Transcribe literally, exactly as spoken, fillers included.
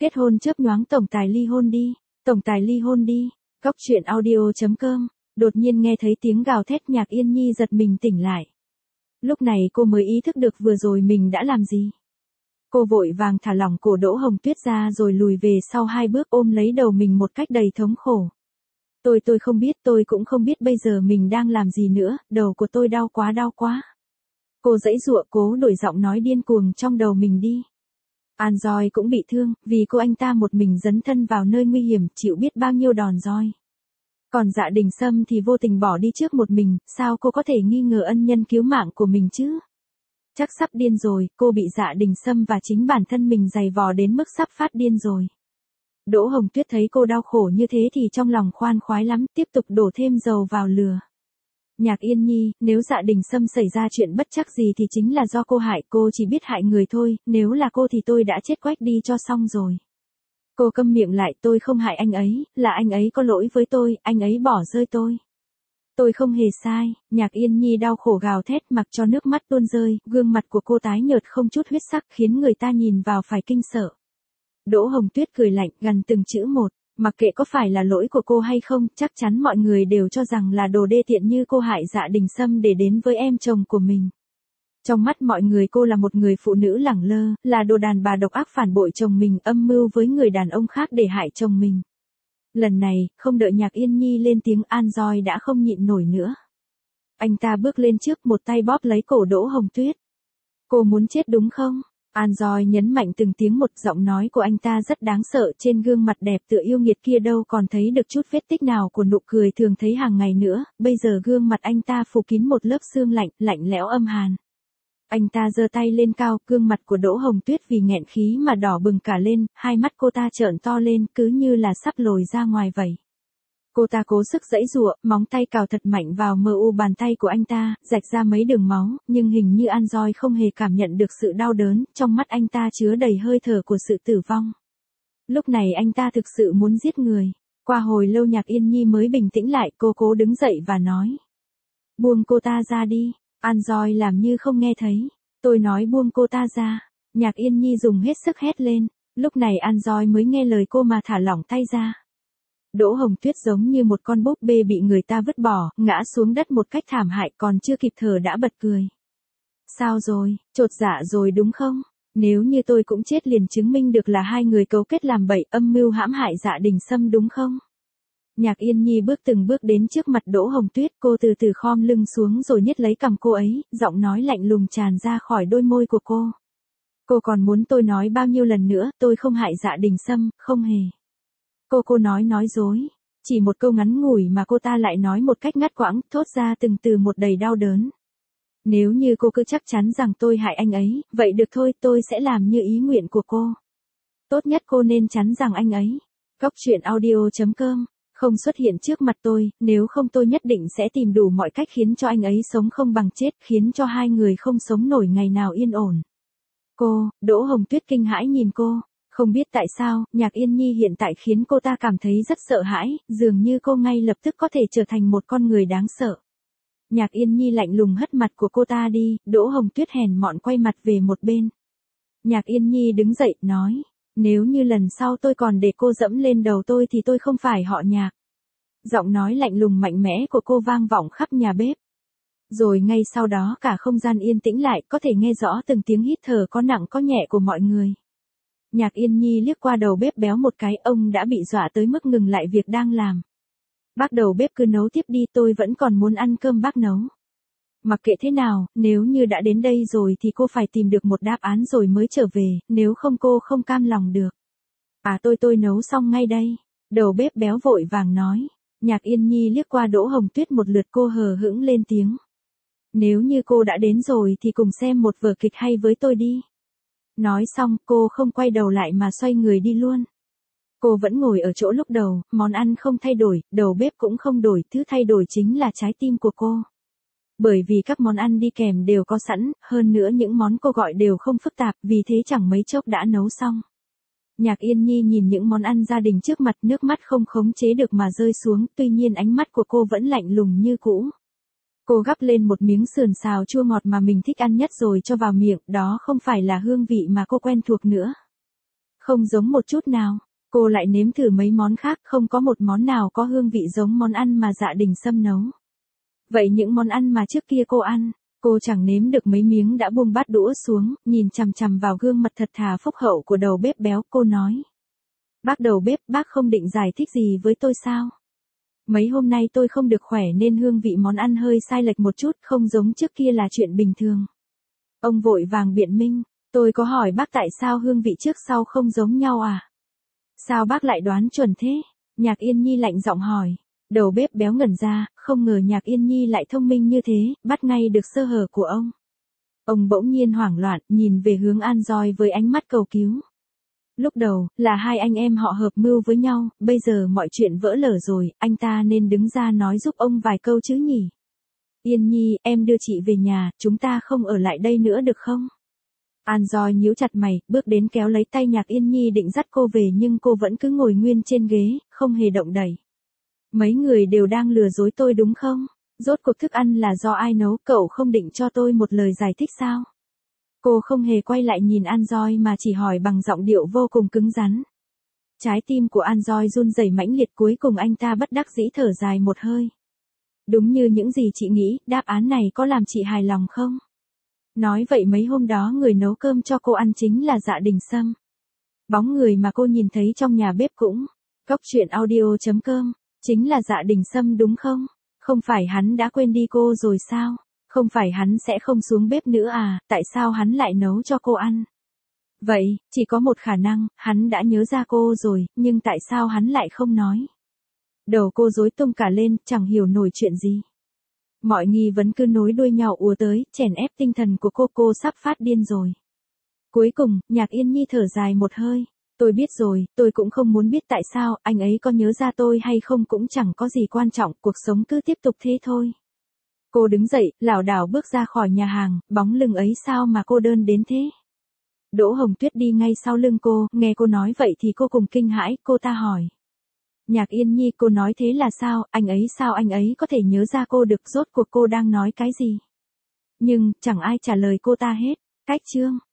Kết hôn chớp nhoáng tổng tài ly hôn đi, tổng tài ly hôn đi. Góc truyện audio chấm com. Đột nhiên nghe thấy tiếng gào thét, Nhạc Yên Nhi giật mình tỉnh lại. Lúc này cô mới ý thức được vừa rồi mình đã làm gì. Cô vội vàng thả lỏng cổ Đỗ Hồng Tuyết ra rồi lùi về sau hai bước, ôm lấy đầu mình một cách đầy thống khổ. Tôi tôi không biết, tôi cũng không biết bây giờ mình đang làm gì nữa, đầu của tôi đau quá đau quá. Cô giãy giụa cố đổi giọng nói điên cuồng trong đầu mình đi. An Roi cũng bị thương, vì cô anh ta một mình dấn thân vào nơi nguy hiểm, chịu biết bao nhiêu đòn roi. Còn Dạ Đình Sâm thì vô tình bỏ đi trước một mình, sao cô có thể nghi ngờ ân nhân cứu mạng của mình chứ? Chắc sắp điên rồi, cô bị Dạ Đình Sâm và chính bản thân mình giày vò đến mức sắp phát điên rồi. Đỗ Hồng Tuyết thấy cô đau khổ như thế thì trong lòng khoan khoái lắm, tiếp tục đổ thêm dầu vào lửa. Nhạc Yên Nhi, nếu Dạ Đình Sâm xảy ra chuyện bất trắc gì thì chính là do cô hại, cô chỉ biết hại người thôi, nếu là cô thì tôi đã chết quách đi cho xong rồi. Cô câm miệng lại, tôi không hại anh ấy, là anh ấy có lỗi với tôi, anh ấy bỏ rơi tôi. Tôi không hề sai. Nhạc Yên Nhi đau khổ gào thét mặc cho nước mắt tuôn rơi, gương mặt của cô tái nhợt không chút huyết sắc khiến người ta nhìn vào phải kinh sợ. Đỗ Hồng Tuyết cười lạnh, gằn từng chữ một, mặc kệ có phải là lỗi của cô hay không, chắc chắn mọi người đều cho rằng là đồ đê tiện như cô hại Dạ Đình Sâm để đến với em chồng của mình. Trong mắt mọi người cô là một người phụ nữ lẳng lơ, là đồ đàn bà độc ác phản bội chồng mình, âm mưu với người đàn ông khác để hại chồng mình. Lần này, không đợi Nhạc Yên Nhi lên tiếng, An Roi đã không nhịn nổi nữa. Anh ta bước lên trước, một tay bóp lấy cổ Đỗ Hồng Tuyết. Cô muốn chết đúng không? An Roi nhấn mạnh từng tiếng một, giọng nói của anh ta rất đáng sợ, trên gương mặt đẹp tựa yêu nghiệt kia đâu còn thấy được chút vết tích nào của nụ cười thường thấy hàng ngày nữa, bây giờ gương mặt anh ta phủ kín một lớp sương lạnh, lạnh lẽo âm hàn. Anh ta giơ tay lên cao, gương mặt của Đỗ Hồng Tuyết vì nghẹn khí mà đỏ bừng cả lên, hai mắt cô ta trợn to lên, cứ như là sắp lồi ra ngoài vậy. Cô ta cố sức giãy giụa, móng tay cào thật mạnh vào mờ u bàn tay của anh ta, rạch ra mấy đường máu, nhưng hình như An Roi không hề cảm nhận được sự đau đớn, trong mắt anh ta chứa đầy hơi thở của sự tử vong. Lúc này anh ta thực sự muốn giết người. Qua hồi lâu Nhạc Yên Nhi mới bình tĩnh lại, cô cố đứng dậy và nói. Buông cô ta ra đi. An Roi làm như không nghe thấy. Tôi nói buông cô ta ra. Nhạc Yên Nhi dùng hết sức hét lên. Lúc này An Roi mới nghe lời cô mà thả lỏng tay ra. Đỗ Hồng Tuyết giống như một con búp bê bị người ta vứt bỏ, ngã xuống đất một cách thảm hại, còn chưa kịp thở đã bật cười. Sao rồi, chột dạ rồi đúng không? Nếu như tôi cũng chết liền chứng minh được là hai người cấu kết làm bậy, âm mưu hãm hại Dạ Đình Sâm đúng không? Nhạc Yên Nhi bước từng bước đến trước mặt Đỗ Hồng Tuyết, cô từ từ khom lưng xuống rồi nhét lấy cằm cô ấy, giọng nói lạnh lùng tràn ra khỏi đôi môi của cô. Cô còn muốn tôi nói bao nhiêu lần nữa, tôi không hại Dạ Đình Sâm, không hề. Cô cô nói nói dối. Chỉ một câu ngắn ngủi mà cô ta lại nói một cách ngắt quãng, thốt ra từng từ một đầy đau đớn. Nếu như cô cứ chắc chắn rằng tôi hại anh ấy, vậy được thôi, tôi sẽ làm như ý nguyện của cô. Tốt nhất cô nên chắn rằng anh ấy. Góc truyện audio chấm com. Không xuất hiện trước mặt tôi, nếu không tôi nhất định sẽ tìm đủ mọi cách khiến cho anh ấy sống không bằng chết, khiến cho hai người không sống nổi ngày nào yên ổn. Cô, Đỗ Hồng Tuyết kinh hãi nhìn cô. Không biết tại sao, Nhạc Yên Nhi hiện tại khiến cô ta cảm thấy rất sợ hãi, dường như cô ngay lập tức có thể trở thành một con người đáng sợ. Nhạc Yên Nhi lạnh lùng hất mặt của cô ta đi, Đỗ Hồng Tuyết hèn mọn quay mặt về một bên. Nhạc Yên Nhi đứng dậy, nói, nếu như lần sau tôi còn để cô dẫm lên đầu tôi thì tôi không phải họ Nhạc. Giọng nói lạnh lùng mạnh mẽ của cô vang vọng khắp nhà bếp. Rồi ngay sau đó cả không gian yên tĩnh lại, có thể nghe rõ từng tiếng hít thở có nặng có nhẹ của mọi người. Nhạc Yên Nhi liếc qua đầu bếp béo một cái, ông đã bị dọa tới mức ngừng lại việc đang làm. Bác đầu bếp cứ nấu tiếp đi, tôi vẫn còn muốn ăn cơm bác nấu. Mặc kệ thế nào, nếu như đã đến đây rồi thì cô phải tìm được một đáp án rồi mới trở về, nếu không cô không cam lòng được. À tôi tôi nấu xong ngay đây. Đầu bếp béo vội vàng nói. Nhạc Yên Nhi liếc qua Đỗ Hồng Tuyết một lượt, cô hờ hững lên tiếng. Nếu như cô đã đến rồi thì cùng xem một vở kịch hay với tôi đi. Nói xong, cô không quay đầu lại mà xoay người đi luôn. Cô vẫn ngồi ở chỗ lúc đầu, món ăn không thay đổi, đầu bếp cũng không đổi, thứ thay đổi chính là trái tim của cô. Bởi vì các món ăn đi kèm đều có sẵn, hơn nữa những món cô gọi đều không phức tạp, vì thế chẳng mấy chốc đã nấu xong. Nhạc Yên Nhi nhìn những món ăn gia đình trước mặt, nước mắt không khống chế được mà rơi xuống, tuy nhiên ánh mắt của cô vẫn lạnh lùng như cũ. Cô gắp lên một miếng sườn xào chua ngọt mà mình thích ăn nhất rồi cho vào miệng, đó không phải là hương vị mà cô quen thuộc nữa. Không giống một chút nào. Cô lại nếm thử mấy món khác, không có một món nào có hương vị giống món ăn mà Dạ Đình Sâm nấu. Vậy những món ăn mà trước kia cô ăn, cô chẳng nếm được mấy miếng đã buông bát đũa xuống, nhìn chằm chằm vào gương mặt thật thà phúc hậu của đầu bếp béo, cô nói. Bác đầu bếp, bác không định giải thích gì với tôi sao? Mấy hôm nay tôi không được khỏe nên hương vị món ăn hơi sai lệch một chút, không giống trước kia là chuyện bình thường. Ông vội vàng biện minh, tôi có hỏi bác tại sao hương vị trước sau không giống nhau à? Sao bác lại đoán chuẩn thế? Nhạc Yên Nhi lạnh giọng hỏi. Đầu bếp béo ngẩn ra, không ngờ Nhạc Yên Nhi lại thông minh như thế, bắt ngay được sơ hở của ông. Ông bỗng nhiên hoảng loạn, nhìn về hướng An Doi với ánh mắt cầu cứu. Lúc đầu, là hai anh em họ hợp mưu với nhau, bây giờ mọi chuyện vỡ lở rồi, anh ta nên đứng ra nói giúp ông vài câu chứ nhỉ? Yên Nhi, em đưa chị về nhà, chúng ta không ở lại đây nữa được không? An Doi nhíu chặt mày, bước đến kéo lấy tay Nhạc Yên Nhi định dắt cô về nhưng cô vẫn cứ ngồi nguyên trên ghế, không hề động đậy. Mấy người đều đang lừa dối tôi đúng không? Rốt cuộc thức ăn là do ai nấu, cậu không định cho tôi một lời giải thích sao? Cô không hề quay lại nhìn An Doi mà chỉ hỏi bằng giọng điệu vô cùng cứng rắn. Trái tim của An Doi run rẩy mãnh liệt, cuối cùng anh ta bất đắc dĩ thở dài một hơi. Đúng như những gì chị nghĩ, đáp án này có làm chị hài lòng không? Nói vậy mấy hôm đó người nấu cơm cho cô ăn chính là Dạ Đình Sâm. Bóng người mà cô nhìn thấy trong nhà bếp cũng. Cốc truyện audio chấm com. Chính là Dạ Đình Sâm đúng không? Không phải hắn đã quên đi cô rồi sao? Không phải hắn sẽ không xuống bếp nữa à, tại sao hắn lại nấu cho cô ăn? Vậy, chỉ có một khả năng, hắn đã nhớ ra cô rồi, nhưng tại sao hắn lại không nói? Đầu cô rối tung cả lên, chẳng hiểu nổi chuyện gì. Mọi nghi vấn cứ nối đuôi nhau ùa tới, chèn ép tinh thần của cô, cô sắp phát điên rồi. Cuối cùng, Nhạc Yên Nhi thở dài một hơi. Tôi biết rồi, tôi cũng không muốn biết tại sao, anh ấy có nhớ ra tôi hay không cũng chẳng có gì quan trọng, cuộc sống cứ tiếp tục thế thôi. Cô đứng dậy, lảo đảo bước ra khỏi nhà hàng, bóng lưng ấy sao mà cô đơn đến thế? Đỗ Hồng Tuyết đi ngay sau lưng cô, nghe cô nói vậy thì cô cùng kinh hãi, cô ta hỏi. Nhạc Yên Nhi, cô nói thế là sao, anh ấy sao anh ấy có thể nhớ ra cô được, rốt cuộc cô đang nói cái gì? Nhưng, chẳng ai trả lời cô ta hết. Cách chương.